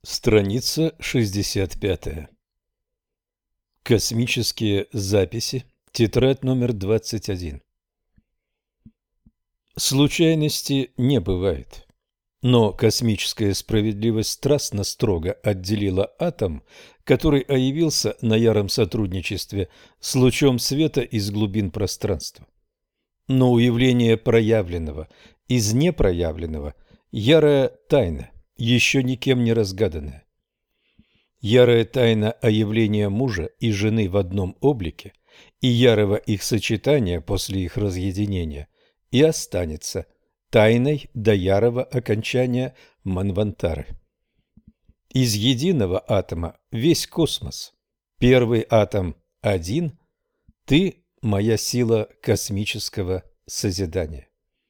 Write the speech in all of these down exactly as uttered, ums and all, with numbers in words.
Страница шестьдесят пять. Космические записи. Тетрадь номер двадцать один. Случайности не бывает. Но космическая справедливость страстно строго отделила атом, который оявился на яром сотрудничестве с лучом света из глубин пространства. Но уявление проявленного из непроявленного – ярая тайна, еще никем не разгаданная. Ярая тайна о явлении мужа и жены в одном облике и ярого их сочетания после их разъединения и останется тайной до ярого окончания Манвантары. Из единого атома весь космос. Первый атом один – ты, моя сила космического созидания.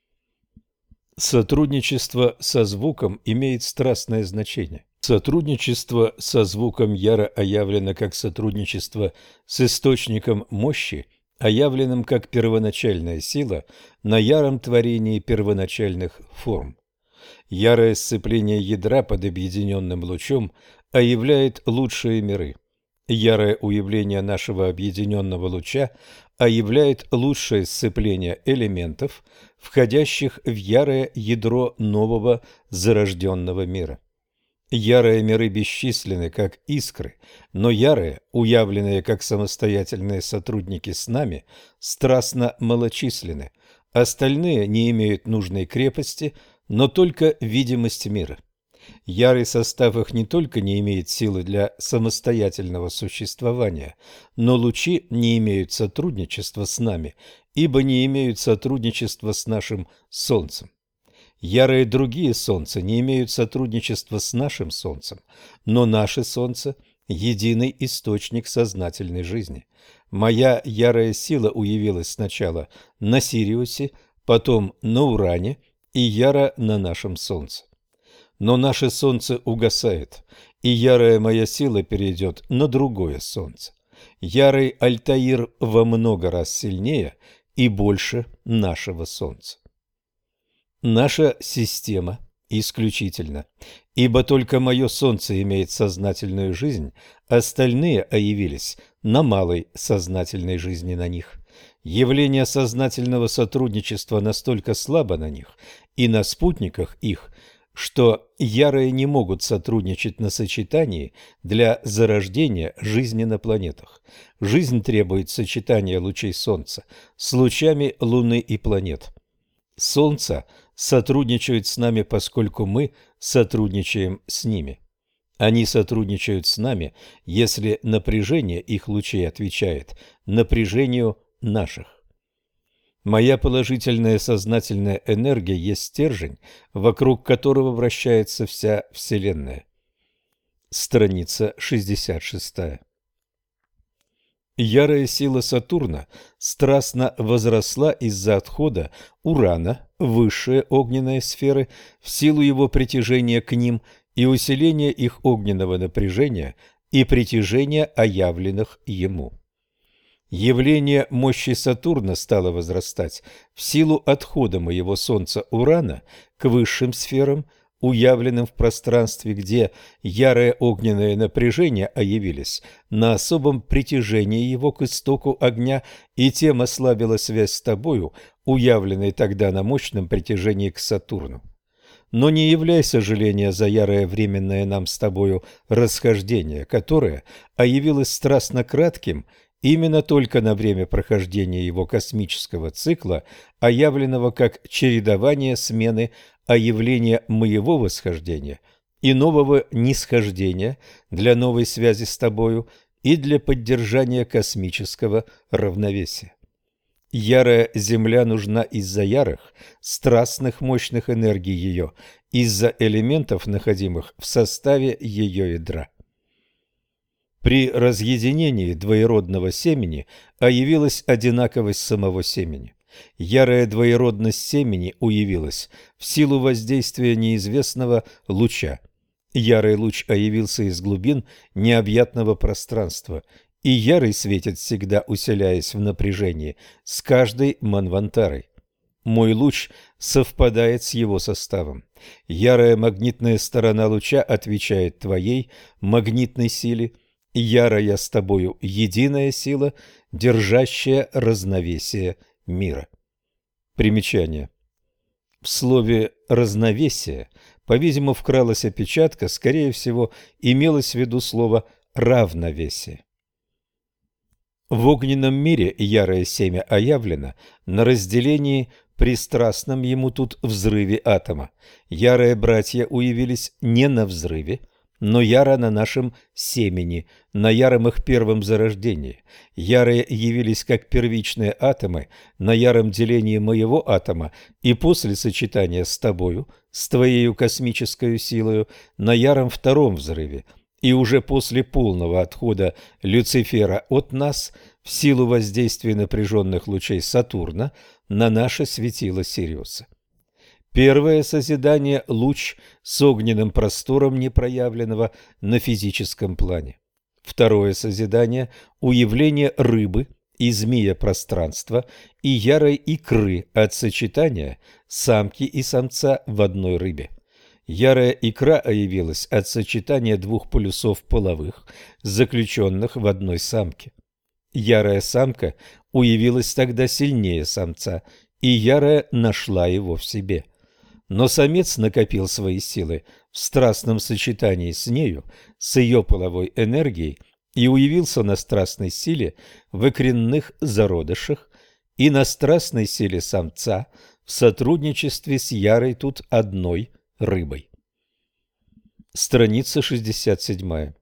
Сотрудничество со звуком имеет страстное значение. Сотрудничество со звуком яро оявлено как сотрудничество с источником мощи, оявленным как первоначальная сила на яром творении первоначальных форм. Ярое сцепление ядра под объединенным лучом оявляет лучшие миры. Ярое уявление нашего объединенного луча оявляет лучшее сцепление элементов, входящих в ярое ядро нового зарожденного мира. Ярые миры бесчисленны, как искры, но ярые, уявленные как самостоятельные сотрудники с нами, страстно малочисленны. Остальные не имеют нужной крепости, но только видимость мира. Ярый состав их не только не имеет силы для самостоятельного существования, но лучи не имеют сотрудничества с нами, ибо не имеют сотрудничества с нашим Солнцем. Ярые другие Солнца не имеют сотрудничества с нашим Солнцем, но наше Солнце – единый источник сознательной жизни. Моя ярая сила уявилась сначала на Сириусе, потом на Уране и яро на нашем Солнце. Но наше Солнце угасает, и ярая моя сила перейдет на другое Солнце. Ярый Альтаир во много раз сильнее и больше нашего Солнца. Наша система исключительна, ибо только мое Солнце имеет сознательную жизнь, остальные оявились на малой сознательной жизни на них. Явление сознательного сотрудничества настолько слабо на них и на спутниках их, что ярые не могут сотрудничать на сочетании для зарождения жизни на планетах. Жизнь требует сочетания лучей Солнца с лучами Луны и планет. Солнце сотрудничают с нами, поскольку мы сотрудничаем с ними. Они сотрудничают с нами, если напряжение их лучей отвечает напряжению наших. Моя положительная сознательная энергия есть стержень, вокруг которого вращается вся Вселенная. Страница шестьдесят шесть. Ярая сила Сатурна страстно возросла из-за отхода Урана в высшие огненные сферы в силу его притяжения к ним и усиления их огненного напряжения и притяжения оявленных ему. Явление мощи Сатурна стало возрастать в силу отхода моего Солнца Урана к высшим сферам, уявленным в пространстве, где ярое огненное напряжение оявились на особом притяжении его к истоку огня, и тем ослабила связь с тобою, уявленной тогда на мощном притяжении к Сатурну. Но не являй сожаления за ярое временное нам с тобою расхождение, которое оявилось страстно кратким именно только на время прохождения его космического цикла, оявленного как чередование смены а явление моего восхождения и нового нисхождения для новой связи с тобою и для поддержания космического равновесия. Ярая Земля нужна из-за ярых, страстных мощных энергий ее, из-за элементов, находимых в составе ее ядра. При разъединении двоеродного семени оявилась одинаковость самого семени. Ярая двоеродность семени уявилась в силу воздействия неизвестного луча. Ярый луч оявился из глубин необъятного пространства, и ярый светит всегда, усиляясь в напряжении с каждой манвантарой. Мой луч совпадает с его составом. Ярая магнитная сторона луча отвечает твоей магнитной силе. Ярая с тобою единая сила, держащая равновесие мира. Примечание. В слове «разновесие», по-видимому, вкралась опечатка, скорее всего, имелось в виду слово «равновесие». В огненном мире ярое семя оявлено на разделении пристрастном ему тут взрыве атома. Ярые братья уявились не на взрыве, но яро на нашем семени, на яром их первом зарождении. Ярые явились как первичные атомы на яром делении моего атома и после сочетания с тобою, с твоею космической силою, на яром втором взрыве. И уже после полного отхода Люцифера от нас, в силу воздействия напряженных лучей Сатурна, на наше светило Сириуса. Первое созидание – луч с огненным простором непроявленного на физическом плане. Второе созидание – уявление рыбы и змея пространства и ярой икры от сочетания самки и самца в одной рыбе. Ярая икра явилась от сочетания двух полюсов половых, заключенных в одной самке. Ярая самка уявилась тогда сильнее самца, и ярая нашла его в себе. Но самец накопил свои силы в страстном сочетании с нею, с ее половой энергией, и уявился на страстной силе в икренных зародышах и на страстной силе самца в сотрудничестве с ярой тут одной рыбой. Страница шестьдесят семь.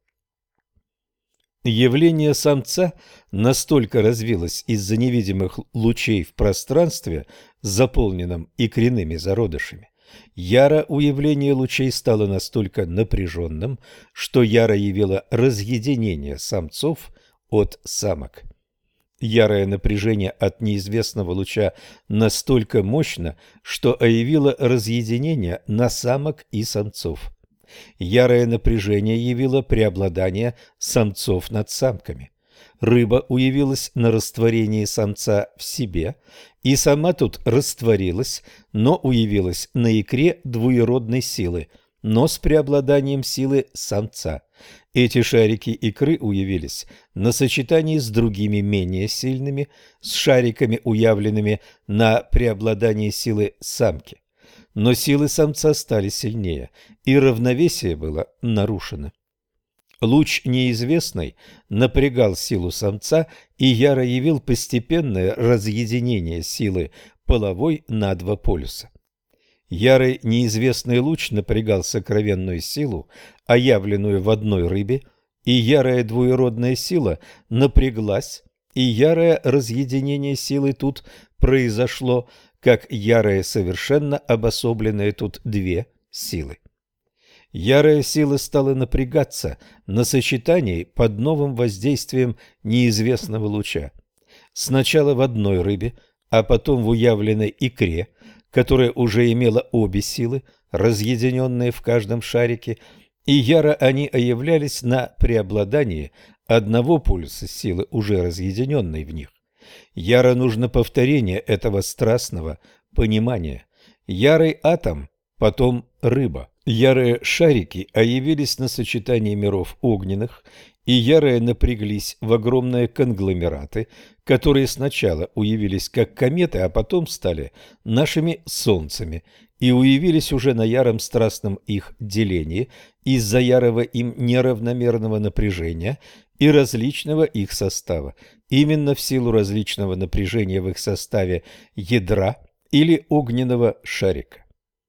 Явление самца настолько развилось из-за невидимых лучей в пространстве, заполненном икренными зародышами. Яро уявление лучей стало настолько напряженным, что яро явило разъединение самцов от самок. Ярое напряжение от неизвестного луча настолько мощно, что оявило разъединение на самок и самцов. Ярое напряжение явило преобладание самцов над самками. Рыба уявилась на растворении самца в себе, и сама тут растворилась, но уявилась на икре двуеродной силы, но с преобладанием силы самца. Эти шарики икры уявились на сочетании с другими менее сильными, с шариками, уявленными на преобладании силы самки. Но силы самца стали сильнее, и равновесие было нарушено. Луч неизвестный напрягал силу самца, и яро явил постепенное разъединение силы половой на два полюса. Ярый неизвестный луч напрягал сокровенную силу, оявленную в одной рыбе, и ярая двуеродная сила напряглась, и ярое разъединение силы тут произошло, как ярые совершенно обособленные тут две силы. Ярая сила стала напрягаться на сочетании под новым воздействием неизвестного луча. Сначала в одной рыбе, а потом в уявленной икре, которая уже имела обе силы, разъединенные в каждом шарике, и яро они оявлялись на преобладании одного полюса силы, уже разъединенной в них. Яро нужно повторение этого страстного понимания. Ярый атом, потом рыба. Ярые шарики оявились на сочетании миров огненных, и ярые напряглись в огромные конгломераты, которые сначала уявились как кометы, а потом стали нашими солнцами, и уявились уже на яром страстном их делении из-за ярого им неравномерного напряжения и различного их состава, именно в силу различного напряжения в их составе ядра или огненного шарика.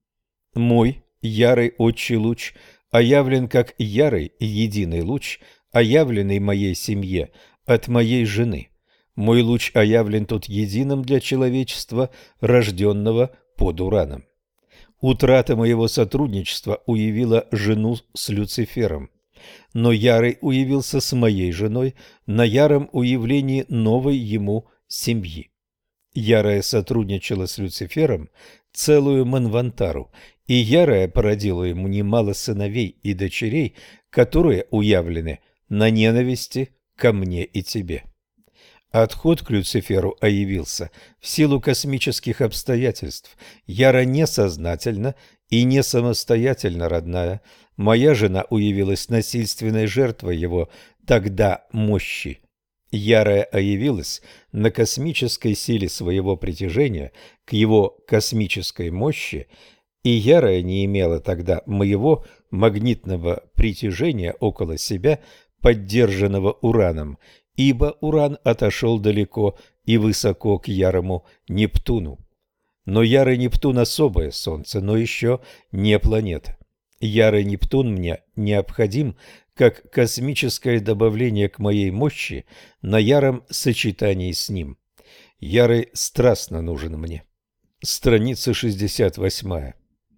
Мой ярый отчий луч оявлен как ярый единый луч, оявленный моей семье от моей жены. Мой луч оявлен тут единым для человечества, рожденного под Ураном. Утрата моего сотрудничества уявила жену с Люцифером, но ярый уявился с моей женой на яром уявлении новой ему семьи. Ярая сотрудничала с Люцифером целую Манвантару, и ярая породила ему немало сыновей и дочерей, которые уявлены на ненависти ко мне и тебе. Отход к Люциферу явился в силу космических обстоятельств. Яра несознательно и не самостоятельно родная. Моя жена уявилась насильственной жертвой его тогда мощи. Ярая явилась на космической силе своего притяжения к его космической мощи, и ярая не имела тогда моего магнитного притяжения около себя, поддержанного ураном, ибо уран отошел далеко и высоко к ярому Нептуну. Но ярый Нептун — особое Солнце, но еще не планета. Ярый Нептун мне необходим как космическое добавление к моей мощи на яром сочетании с ним. Ярый страстно нужен мне. Страница шестьдесят восемь.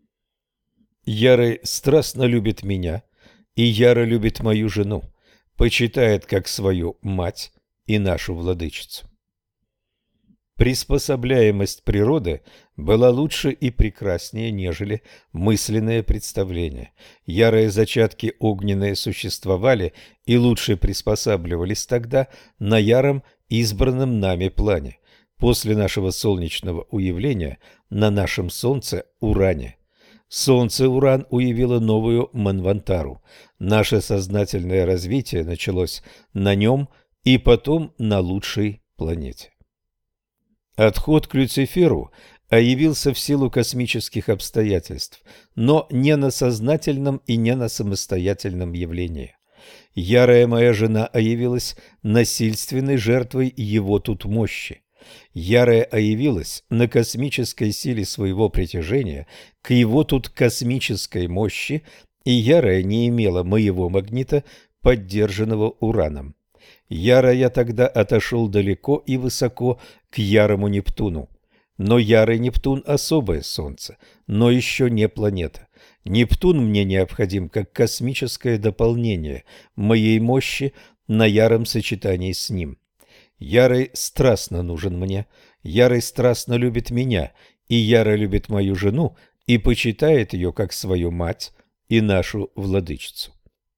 Ярый страстно любит меня, и яро любит мою жену, почитает как свою мать и нашу владычицу. Приспособляемость природы была лучше и прекраснее, нежели мысленное представление. Ярые зачатки огненные существовали и лучше приспосабливались тогда на яром избранном нами плане, после нашего солнечного уявления на нашем Солнце Уране. Солнце-Уран уявило новую Манвантару. Наше сознательное развитие началось на нем и потом на лучшей планете. Отход к Люциферу явился в силу космических обстоятельств, но не на сознательном и не на самостоятельном явлении. Ярая моя жена явилась насильственной жертвой его тут мощи. Ярая явилась на космической силе своего притяжения к его тут космической мощи, и ярая не имела моего магнита, поддержанного ураном. Яро я тогда отошел далеко и высоко к ярому Нептуну. Но ярый Нептун — особое Солнце, но еще не планета. Нептун мне необходим как космическое дополнение моей мощи на яром сочетании с ним. Ярый страстно нужен мне, ярый страстно любит меня, и яро любит мою жену и почитает ее как свою мать и нашу владычицу.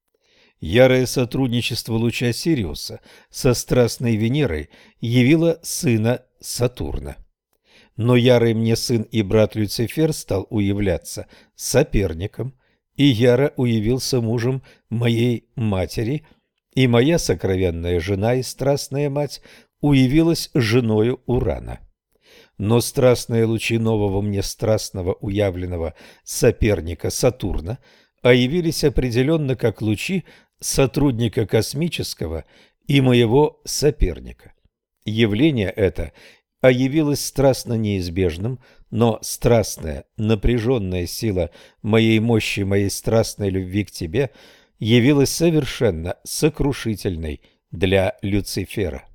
Ярое сотрудничество луча Сириуса со страстной Венерой явило сына Сатурна. Но ярый мне сын и брат Люцифер стал уявляться соперником, и яро уявился мужем моей матери, и моя сокровенная жена и страстная мать уявилась женою Урана. Но страстные лучи нового мне страстного уявленного соперника Сатурна явились определенно как лучи сотрудника космического и моего соперника. Явление это явилось страстно неизбежным, но страстная, напряженная сила моей мощи, моей страстной любви к тебе явилась совершенно сокрушительной для Люцифера.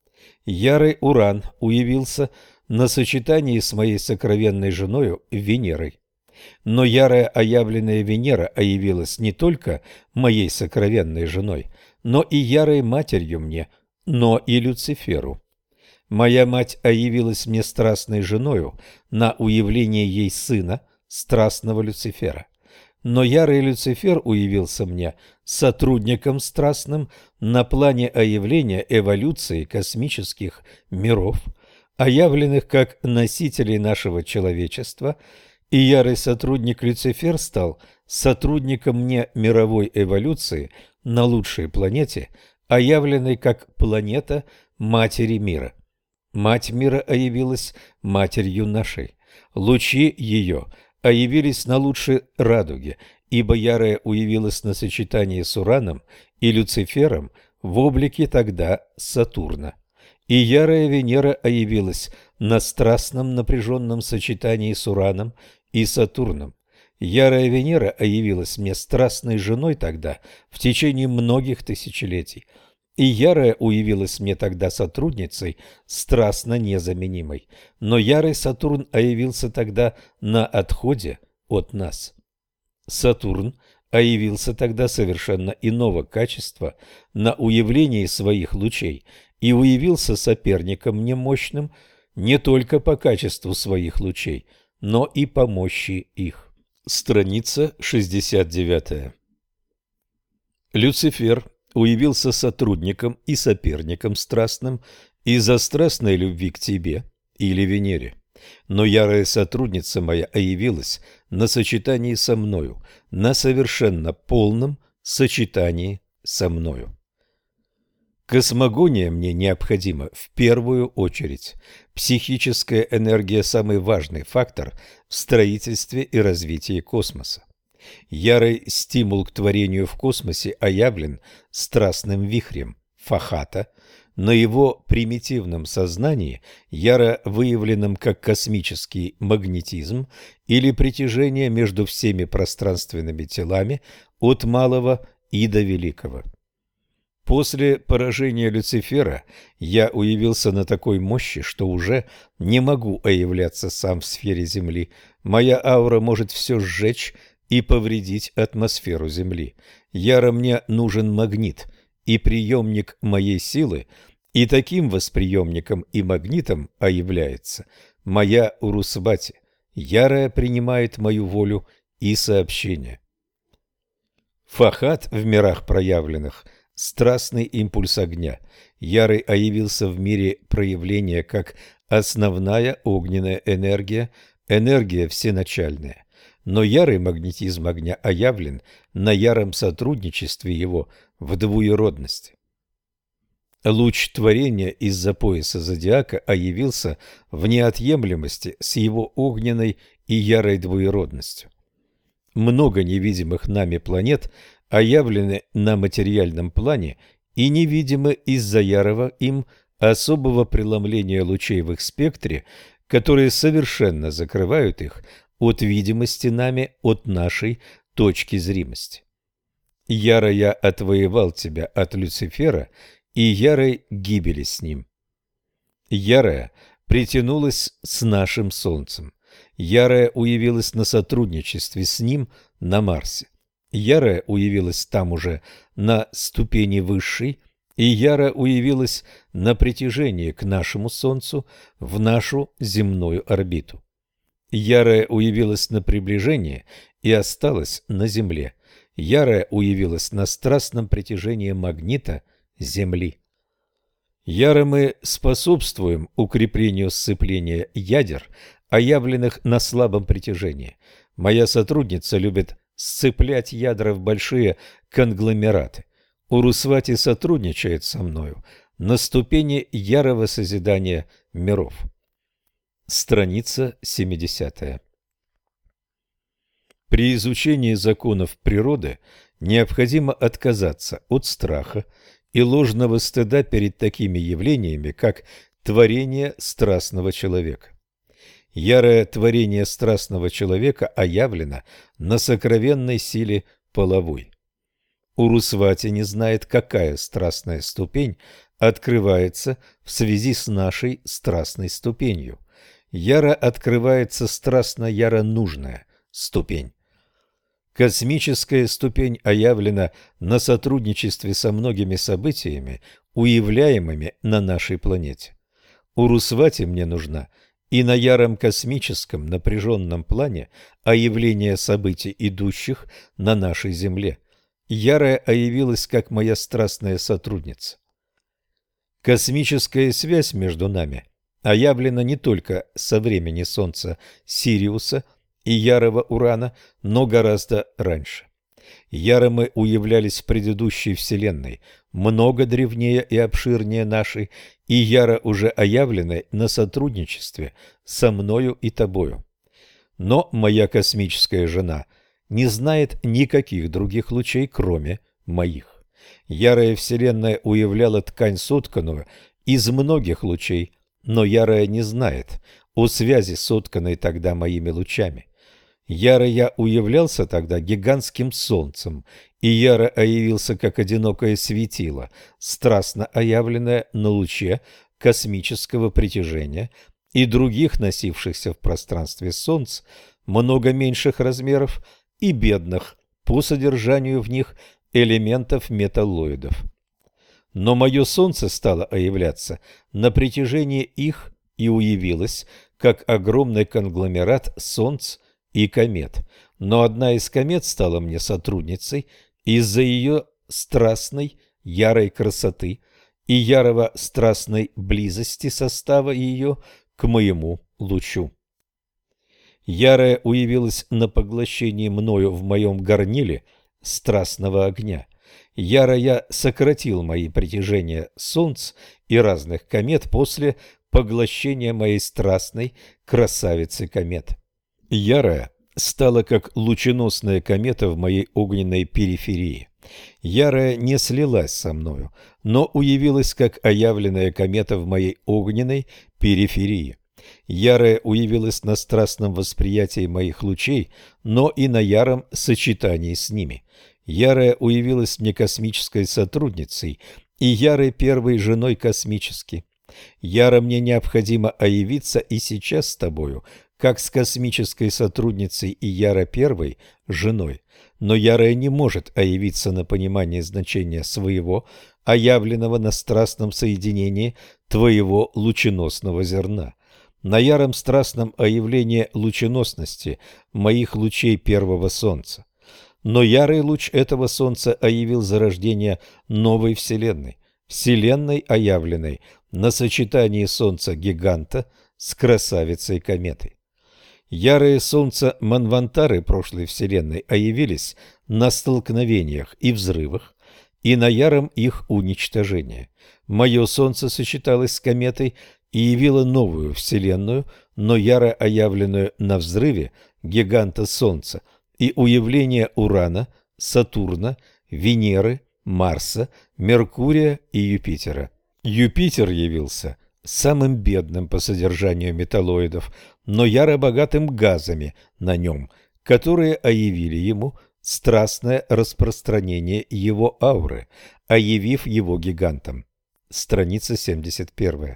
Ярый Уран уявился на сочетании с моей сокровенной женою Венерой. Но ярая оявленная Венера явилась не только моей сокровенной женой, но и ярой матерью мне, но и Люциферу. Моя мать явилась мне страстной женою на уявление ей сына, страстного Люцифера. Но ярый Люцифер уявился мне сотрудником страстным на плане оявления эволюции космических миров, оявленных как носителей нашего человечества, и ярый сотрудник Люцифер стал сотрудником мне мировой эволюции на лучшей планете, оявленной как планета Матери Мира. Мать мира явилась матерью нашей. Лучи ее явились на лучшей радуге, ибо ярая уявилась на сочетании с Ураном и Люцифером в облике тогда Сатурна. И ярая Венера явилась на страстном напряженном сочетании с Ураном и Сатурном. Ярая Венера явилась мне страстной женой тогда в течение многих тысячелетий, и ярая уявилась мне тогда сотрудницей страстно незаменимой, но ярый Сатурн явился тогда на отходе от нас. Сатурн явился тогда совершенно иного качества на уявлении своих лучей и уявился соперником мне мощным не только по качеству своих лучей, но и по мощи их. Страница шестьдесят девять. Люцифер уявился сотрудником и соперником страстным, из-за страстной любви к тебе или Венере. Но ярая сотрудница моя явилась на сочетании со мною, на совершенно полном сочетании со мною. Космогония мне необходима в первую очередь. Психическая энергия – самый важный фактор в строительстве и развитии космоса. Ярый стимул к творению в космосе оявлен страстным вихрем Фахата, на его примитивном сознании, яро выявленном как космический магнетизм или притяжение между всеми пространственными телами от малого и до великого. После поражения Люцифера я уявился на такой мощи, что уже не могу оявляться сам в сфере Земли. Моя аура может все сжечь и повредить атмосферу Земли. Яро мне нужен магнит и приемник моей силы, и таким восприемником и магнитом является моя Урусвати. Ярая принимает мою волю и сообщение. Фахат в мирах проявленных – страстный импульс огня. Ярый явился в мире проявления как основная огненная энергия, энергия всеначальная. Но ярый магнетизм огня оявлен на яром сотрудничестве его в двуеродности. Луч творения из-за пояса зодиака явился в неотъемлемости с его огненной и ярой двуеродностью. Много невидимых нами планет оявлены на материальном плане и невидимы из-за ярого им особого преломления лучей в их спектре, которые совершенно закрывают их от видимости нами от нашей точки зримости. Яро я отвоевал тебя от Люцифера и ярой гибели с ним. Ярая притянулась с нашим Солнцем. Ярая уявилась на сотрудничестве с ним на Марсе. Ярая уявилась там уже на ступени высшей, и яро уявилась на притяжении к нашему Солнцу в нашу земную орбиту. Ярая уявилась на приближение и осталась на Земле. Ярая уявилась на страстном притяжении магнита Земли. Яро мы способствуем укреплению сцепления ядер, оявленных на слабом притяжении. Моя сотрудница любит сцеплять ядра в большие конгломераты. Урусвати сотрудничает со мною на ступени ярого созидания миров. Страница семидесятая. При изучении законов природы необходимо отказаться от страха и ложного стыда перед такими явлениями, как творение страстного человека. Ярое творение страстного человека оявлено на сокровенной силе половой. Урусвати не знает, какая страстная ступень открывается в связи с нашей страстной ступенью. Яро открывается страстно-яро нужная ступень. Космическая ступень оявлена на сотрудничестве со многими событиями, уявляемыми на нашей планете. Урусвати мне нужна и на яром космическом напряженном плане оявление событий, идущих на нашей Земле. Ярая явилась как моя страстная сотрудница. Космическая связь между нами оявлена не только со времени Солнца Сириуса и ярого Урана, но гораздо раньше. Яро мы уявлялись в предыдущей Вселенной, много древнее и обширнее нашей, и яро уже оявлены на сотрудничестве со мною и тобою. Но моя космическая жена не знает никаких других лучей, кроме моих. Ярая Вселенная уявляла ткань, сотканную из многих лучей, но ярая не знает о связи, сотканной тогда моими лучами. Яро я уявлялся тогда гигантским солнцем, и яро явился как одинокое светило, страстно оявленное на луче космического притяжения и других носившихся в пространстве солнц, много меньших размеров и бедных по содержанию в них элементов металлоидов. Но мое солнце стало оявляться на притяжении их и уявилось, как огромный конгломерат солнц и комет, но одна из комет стала мне сотрудницей из-за ее страстной, ярой красоты и ярого страстной близости состава ее к моему лучу. Ярая уявилась на поглощении мною в моем горниле страстного огня. Яро я сократил мои притяжения солнц и разных комет после поглощения моей страстной красавицы комет. Ярая стала как лученосная комета в моей огненной периферии. Ярая не слилась со мною, но уявилась как оявленная комета в моей огненной периферии. Ярая уявилась на страстном восприятии моих лучей, но и на яром сочетании с ними. Ярая уявилась мне космической сотрудницей и ярой первой женой космически. Яро мне необходимо оявиться и сейчас с тобою, как с космической сотрудницей и яро первой женой, но ярая не может оявиться на понимание значения своего, оявленного на страстном соединении твоего лученосного зерна. На яром страстном оявлении лученосности моих лучей первого солнца. Но ярый луч этого солнца оявил зарождение новой вселенной, вселенной оявленной на сочетании солнца-гиганта с красавицей-кометой. Ярые солнца Манвантары прошлой вселенной оявились на столкновениях и взрывах, и на яром их уничтожении. Мое солнце сочеталось с кометой и явило новую вселенную, но яро оявленную на взрыве гиганта Солнца и уявление Урана, Сатурна, Венеры, Марса, Меркурия и Юпитера. Юпитер явился самым бедным по содержанию металлоидов, но яро богатым газами на нем, которые оявили ему страстное распространение его ауры, оявив его гигантом. Страница семьдесят первая.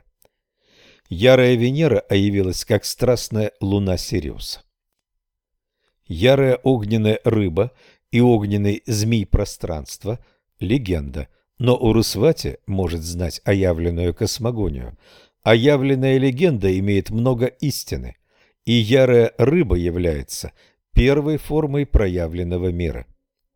Ярая Венера оявилась как страстная луна Сириуса. Ярая огненная рыба и огненный змей пространства – легенда, но Урусвати может знать оявленную космогонию. Оявленная легенда имеет много истины, и ярая рыба является первой формой проявленного мира.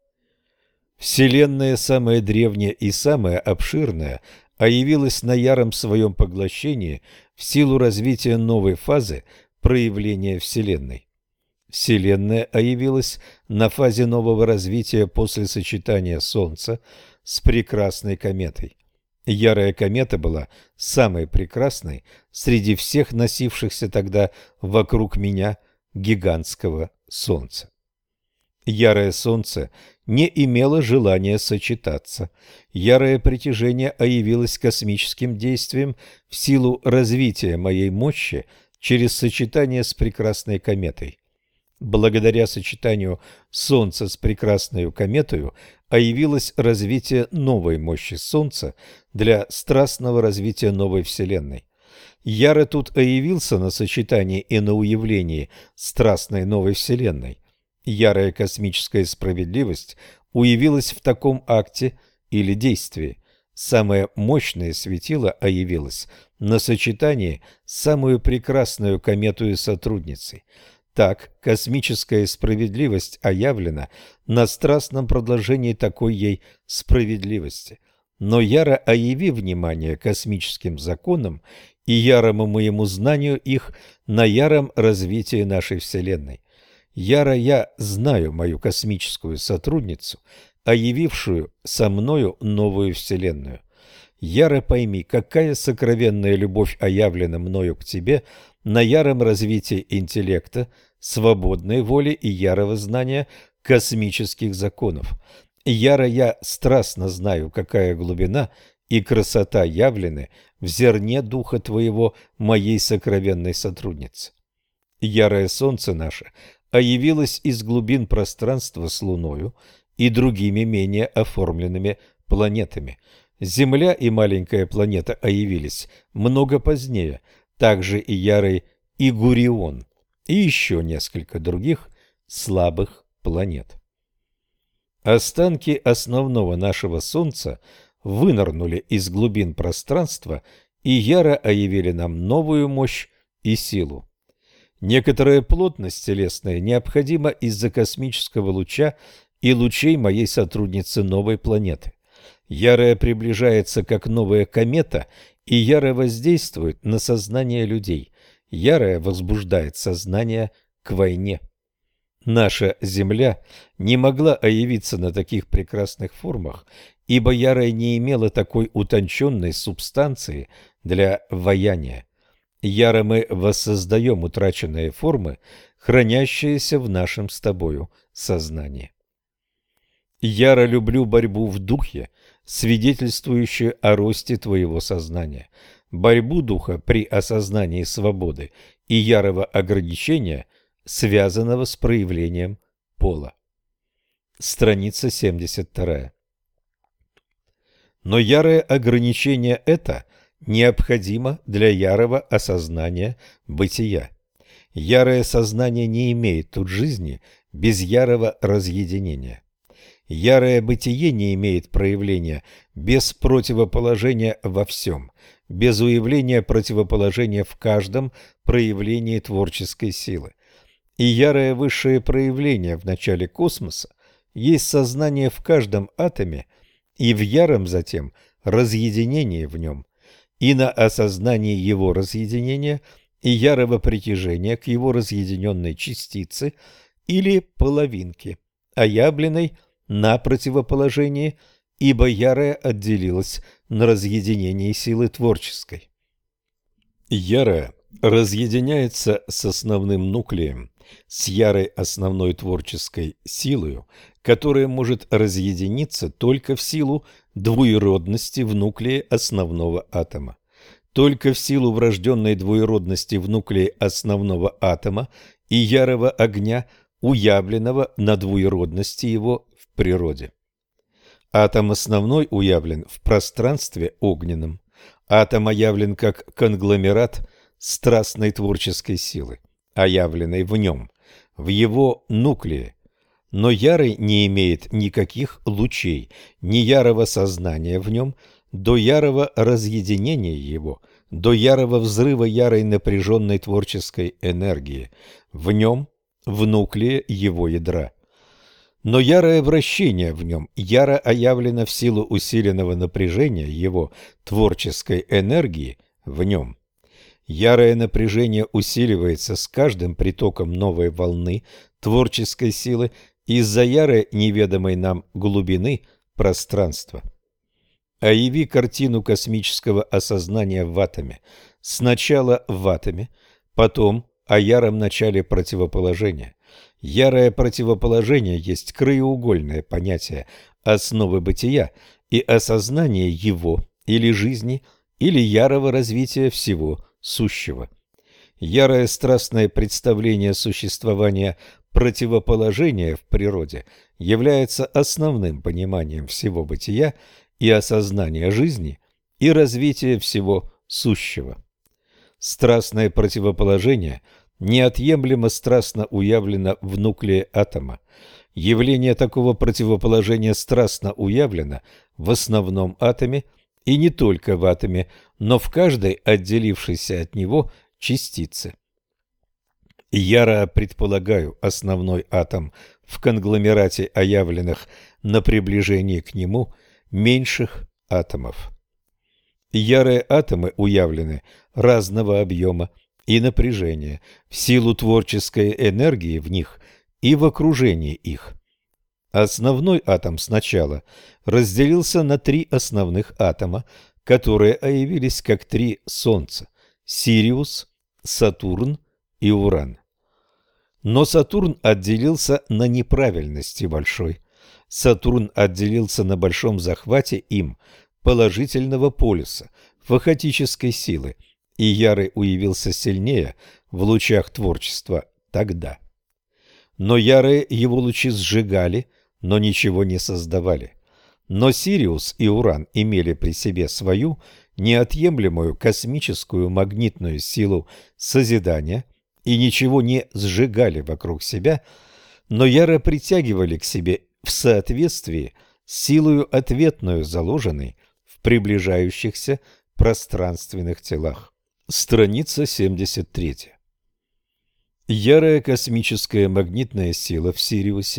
Вселенная, самая древняя и самая обширная, оявилась на яром своем поглощении в силу развития новой фазы проявления Вселенной. Вселенная оявилась на фазе нового развития после сочетания Солнца с прекрасной кометой. Ярая комета была самой прекрасной среди всех носившихся тогда вокруг меня гигантского Солнца. Ярое Солнце не имело желания сочетаться. Ярое притяжение оявилось космическим действием в силу развития моей мощи через сочетание с прекрасной кометой. Благодаря сочетанию Солнца с прекрасной кометою оявилось развитие новой мощи Солнца для страстного развития новой Вселенной. Яро тут оявился на сочетании и на уявлении страстной новой Вселенной. Ярая космическая справедливость уявилась в таком акте или действии. Самое мощное светило оявилось на сочетании с самую прекрасную кометою сотрудницей. Так, космическая справедливость оявлена на страстном продолжении такой ей справедливости. Но яро ояви внимание космическим законам и ярому моему знанию их на яром развитии нашей Вселенной. Яро я знаю мою космическую сотрудницу, оявившую со мною новую Вселенную. Яро пойми, какая сокровенная любовь оявлена мною к тебе на яром развитии интеллекта, свободной воли и ярого знания космических законов. Яро я страстно знаю, какая глубина и красота явлены в зерне духа твоего, моей сокровенной сотрудницы. Ярое солнце наше оявилось из глубин пространства с Луною и другими менее оформленными планетами. Земля и маленькая планета оявились много позднее, также и ярый Игурион, и еще несколько других слабых планет. Останки основного нашего Солнца вынырнули из глубин пространства и яро оявили нам новую мощь и силу. Некоторая плотность телесная необходима из-за космического луча и лучей моей сотрудницы новой планеты. Ярая приближается, как новая комета, и яро воздействует на сознание людей. Ярая возбуждает сознание к войне. Наша Земля не могла оявиться на таких прекрасных формах, ибо ярая не имела такой утонченной субстанции для ваяния. Яро мы воссоздаем утраченные формы, хранящиеся в нашем с тобою сознании. Яро люблю борьбу в духе, свидетельствующую о росте твоего сознания, борьбу духа при осознании свободы и ярого ограничения, связанного с проявлением пола. Страница семьдесят два. Но ярое ограничение это необходимо для ярого осознания бытия. Ярое сознание не имеет тут жизни без ярого разъединения. Ярое бытие не имеет проявления без противоположения во всем, без уявления противоположения в каждом проявлении творческой силы. И ярое высшее проявление в начале космоса есть сознание в каждом атоме и в яром затем разъединении в нем, и на осознании его разъединения и ярого притяжения к его разъединенной частице или половинке, оявленной на противоположении, ибо ярое отделилось на разъединении силы творческой. Ярое разъединяется с основным нуклеем, с ярой основной творческой силою, которая может разъединиться только в силу двуеродности в нуклее основного атома. Только в силу врожденной двуеродности в нуклее основного атома и ярого огня, уявленного на двуеродности его в природе. Атом основной уявлен в пространстве огненном. Атом оявлен как конгломерат страстной творческой силы, оявленной в нем, в его нуклее. Но ярый не имеет никаких лучей, ни ярого сознания в нем, до ярого разъединения его, до ярого взрыва ярой напряженной творческой энергии, в нем, в нуклее его ядра. Но ярое вращение в нем яро оявлено в силу усиленного напряжения его творческой энергии в нем. Ярое напряжение усиливается с каждым притоком новой волны творческой силы из-за ярой неведомой нам глубины пространства. Ояви картину космического осознания в атоме, сначала в атоме, потом о яром начале противоположения. Ярое противоположение есть краеугольное понятие основы бытия и осознание его или жизни, или ярого развития всего сущего. Ярое страстное представление существования противоположения в природе является основным пониманием всего бытия и осознания жизни и развития всего сущего. Страстное противоположение неотъемлемо страстно уявлено в нуклее атома. Явление такого противоположения страстно уявлено в основном атоме и не только в атоме, но в каждой отделившейся от него частице. Яро предполагаю основной атом в конгломерате оявленных на приближении к нему меньших атомов. Ярые атомы уявлены разного объема и напряжения в силу творческой энергии в них и в окружении их. Основной атом сначала разделился на три основных атома, которые оявились как три Солнца – Сириус, Сатурн и Уран. Но Сатурн отделился на неправильности большой. Сатурн отделился на большом захвате им положительного полюса, фахотической силы, и ярый уявился сильнее в лучах творчества тогда. Но ярые его лучи сжигали, но ничего не создавали. Но Сириус и Уран имели при себе свою неотъемлемую космическую магнитную силу созидания и ничего не сжигали вокруг себя, но яро притягивали к себе в соответствии с силою ответную, заложенной в приближающихся пространственных телах. Страница семьдесят три. Ярая космическая магнитная сила в Сириусе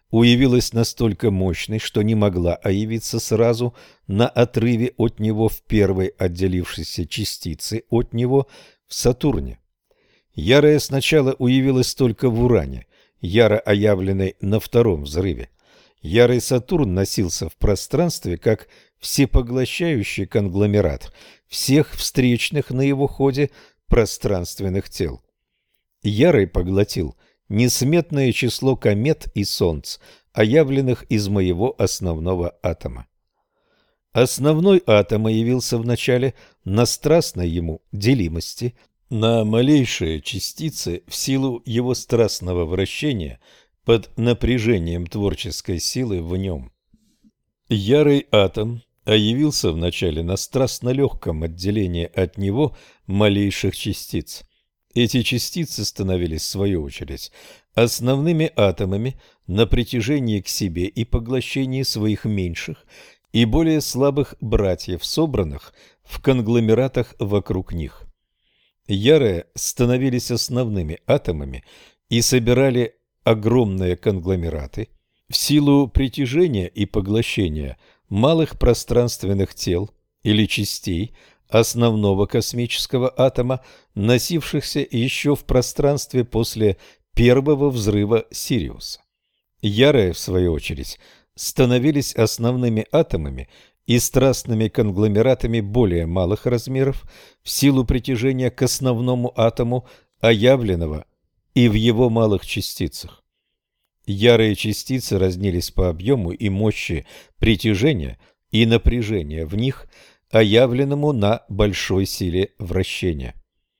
уявилась настолько мощной, что не могла оявиться сразу на отрыве от него в первой отделившейся частице от него в Сатурне. Ярая сначала уявилась только в Уране, яро оявленной на втором взрыве. Ярый Сатурн носился в пространстве как всепоглощающий конгломерат всех встречных на его ходе пространственных тел. Ярый поглотил несметное число комет и солнц, оявленных из моего основного атома. Основной атом явился вначале на страстной ему делимости на малейшие частицы в силу его страстного вращения под напряжением творческой силы в нем. Ярый атом явился вначале на страстно легком отделении от него малейших частиц. Эти частицы становились, в свою очередь, основными атомами на притяжении к себе и поглощении своих меньших и более слабых братьев, собранных в конгломератах вокруг них. Ярые становились основными атомами и собирали огромные конгломераты в силу притяжения и поглощения малых пространственных тел или частей основного космического атома, носившихся еще в пространстве после первого взрыва Сириуса. Ярые, в свою очередь, становились основными атомами и страстными конгломератами более малых размеров в силу притяжения к основному атому, оявленного и в его малых частицах. Ярые частицы разнились по объему и мощи притяжения и напряжения в них, оявленному на большой силе вращения.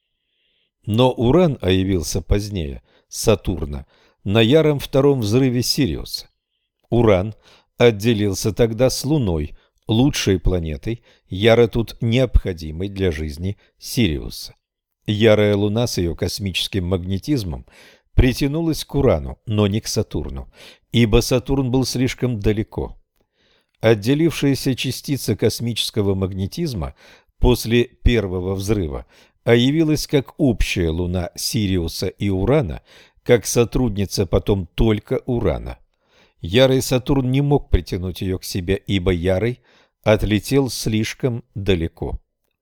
Но Уран явился позднее Сатурна на яром втором взрыве Сириуса. Уран отделился тогда с Луной, лучшей планетой, яро тут необходимой для жизни Сириуса. Ярая Луна с ее космическим магнетизмом притянулась к Урану, но не к Сатурну, ибо Сатурн был слишком далеко. Отделившаяся частица космического магнетизма после первого взрыва явилась как общая Луна Сириуса и Урана, как сотрудница потом только Урана. Ярый Сатурн не мог притянуть ее к себе, ибо Ярый отлетел слишком далеко.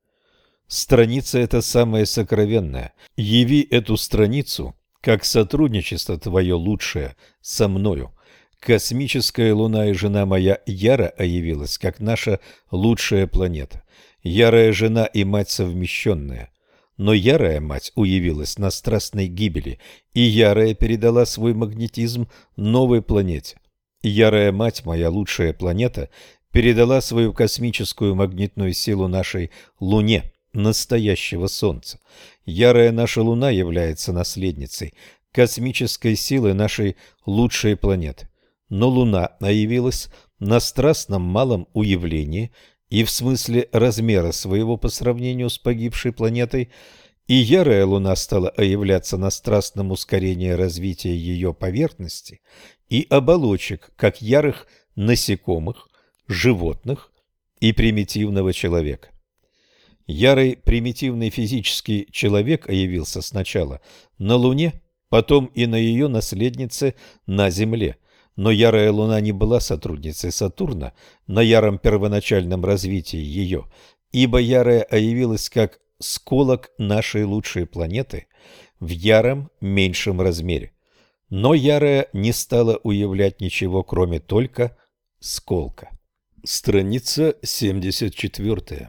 Страница эта самая сокровенная. Яви эту страницу, как сотрудничество твое лучшее со мною. Космическая Луна и жена моя Яра явилась, как наша лучшая планета. Ярая жена и мать совмещенная. Но Ярая мать уявилась на страстной гибели, и Ярая передала свой магнетизм новой планете. Ярая мать, моя лучшая планета, передала свою космическую магнитную силу нашей Луне, настоящего Солнца. Ярая наша Луна является наследницей космической силы нашей лучшей планеты. Но Луна явилась на страстном малом уявлении и в смысле размера своего по сравнению с погибшей планетой, и ярая Луна стала являться на страстном ускорении развития ее поверхности и оболочек, как ярых насекомых, животных и примитивного человека. Ярый примитивный физический человек явился сначала на Луне, потом и на ее наследнице на Земле. Но ярая Луна не была сотрудницей Сатурна на яром первоначальном развитии ее, ибо ярая явилась как сколок нашей лучшей планеты в яром меньшем размере. Но ярая не стала уявлять ничего, кроме только сколка. Страница семьдесят четыре.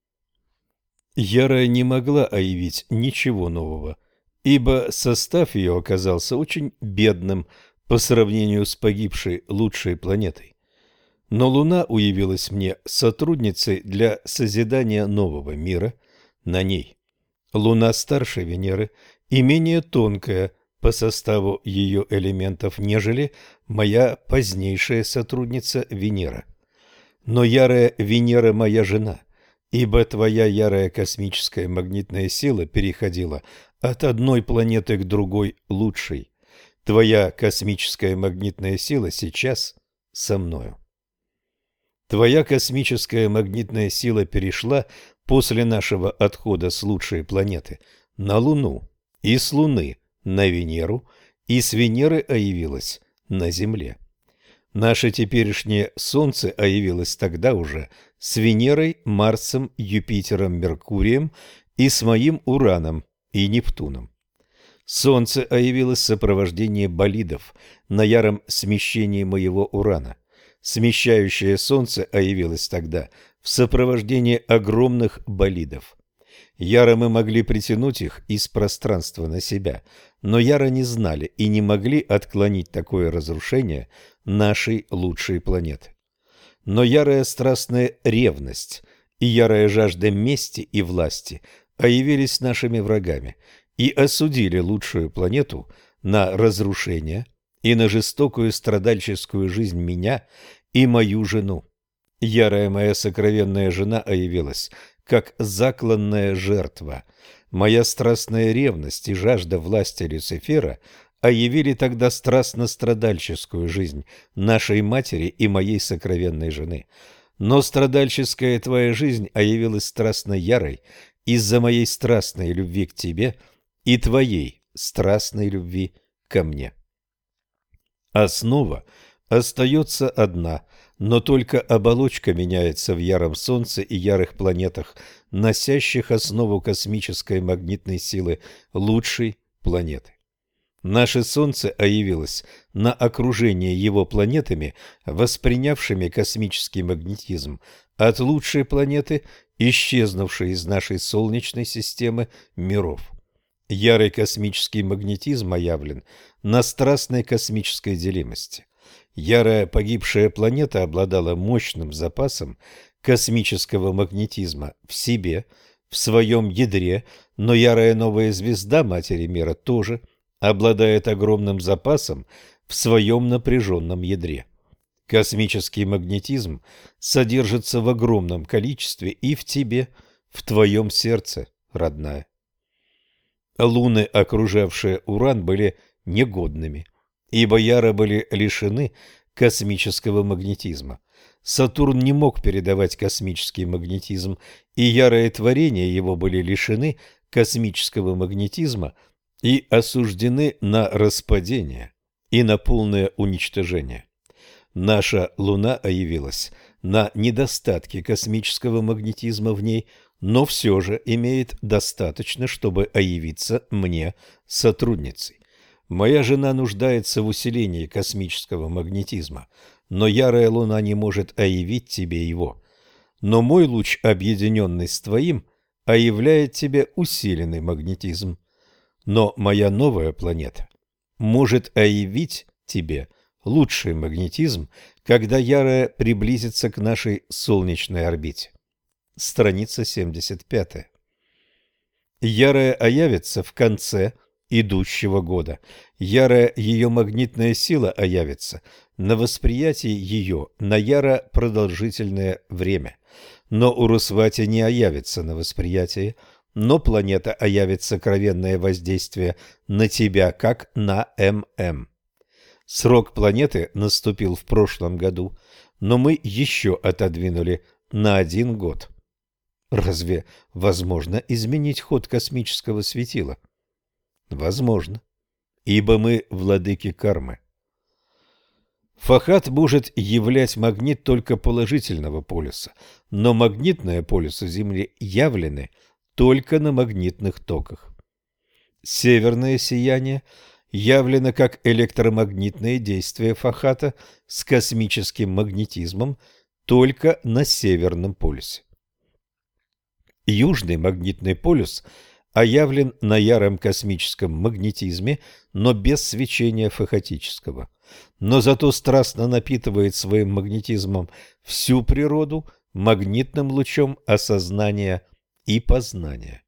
Ярая не могла явить ничего нового, ибо состав ее оказался очень бедным по сравнению с погибшей лучшей планетой. Но Луна уявилась мне сотрудницей для созидания нового мира на ней. Луна старше Венеры и менее тонкая по составу ее элементов, нежели моя позднейшая сотрудница Венера. Но ярая Венера моя жена, ибо твоя ярая космическая магнитная сила переходила от одной планеты к другой лучшей. Твоя космическая магнитная сила сейчас со мною. Твоя космическая магнитная сила перешла после нашего отхода с лучшей планеты на Луну, и с Луны на Венеру, и с Венеры явилась на Земле. Наше теперешнее Солнце явилось тогда уже с Венерой, Марсом, Юпитером, Меркурием и с моим Ураном и Нептуном. Солнце явилось в сопровождении болидов на яром смещении моего Урана. Смещающее Солнце явилось тогда в сопровождении огромных болидов. Яро мы могли притянуть их из пространства на себя, но яро не знали и не могли отклонить такое разрушение нашей лучшей планеты. Но ярая страстная ревность и ярая жажда мести и власти явились нашими врагами и осудили лучшую планету на разрушение и на жестокую страдальческую жизнь меня и мою жену. Ярая моя сокровенная жена явилась как закланная жертва. Моя страстная ревность и жажда власти Люцифера явили тогда страстно-страдальческую жизнь нашей матери и моей сокровенной жены. Но страдальческая твоя жизнь явилась страстно ярой из-за моей страстной любви к тебе и твоей страстной любви ко мне. Основа остается одна, но только оболочка меняется в яром Солнце и ярых планетах, носящих основу космической магнитной силы лучшей планеты. Наше Солнце явилось на окружение его планетами, воспринявшими космический магнетизм от лучшей планеты, исчезнувшей из нашей Солнечной системы миров. Ярый космический магнетизм явлен на страстной космической делимости. Ярая погибшая планета обладала мощным запасом космического магнетизма в себе, в своем ядре, но ярая новая звезда Матери Мира тоже обладает огромным запасом в своем напряженном ядре. Космический магнетизм содержится в огромном количестве и в тебе, в твоем сердце, родная. Луны, окружавшие Уран, были негодными, ибо яро были лишены космического магнетизма. Сатурн не мог передавать космический магнетизм, и ярые творения его были лишены космического магнетизма и осуждены на распадение и на полное уничтожение. Наша Луна явилась на недостатки космического магнетизма в ней, но все же имеет достаточно, чтобы явиться мне сотрудницей. Моя жена нуждается в усилении космического магнетизма, но ярая Луна не может явить тебе его. Но мой луч, объединенный с твоим, являет тебе усиленный магнетизм. Но моя новая планета может явить тебе лучший магнетизм, когда ярая приблизится к нашей солнечной орбите. Страница семьдесят пять. Ярая явится в конце идущего года. Ярая ее магнитная сила явится на восприятии ее на яро продолжительное время. Но Урусвати не явится на восприятие, но планета явит сокровенное воздействие на тебя, как на ММ. Срок планеты наступил в прошлом году, но мы еще отодвинули на один год. Разве возможно изменить ход космического светила? Возможно, ибо мы владыки кармы. Фахат может являть магнит только положительного полюса, но магнитные полюсы Земли явлены только на магнитных токах. Северное сияние явлено как электромагнитное действие Фахата с космическим магнетизмом только на Северном полюсе. Южный магнитный полюс оявлен на яром космическом магнетизме, но без свечения фахатического. Но зато страстно напитывает своим магнетизмом всю природу магнитным лучом осознания и познания.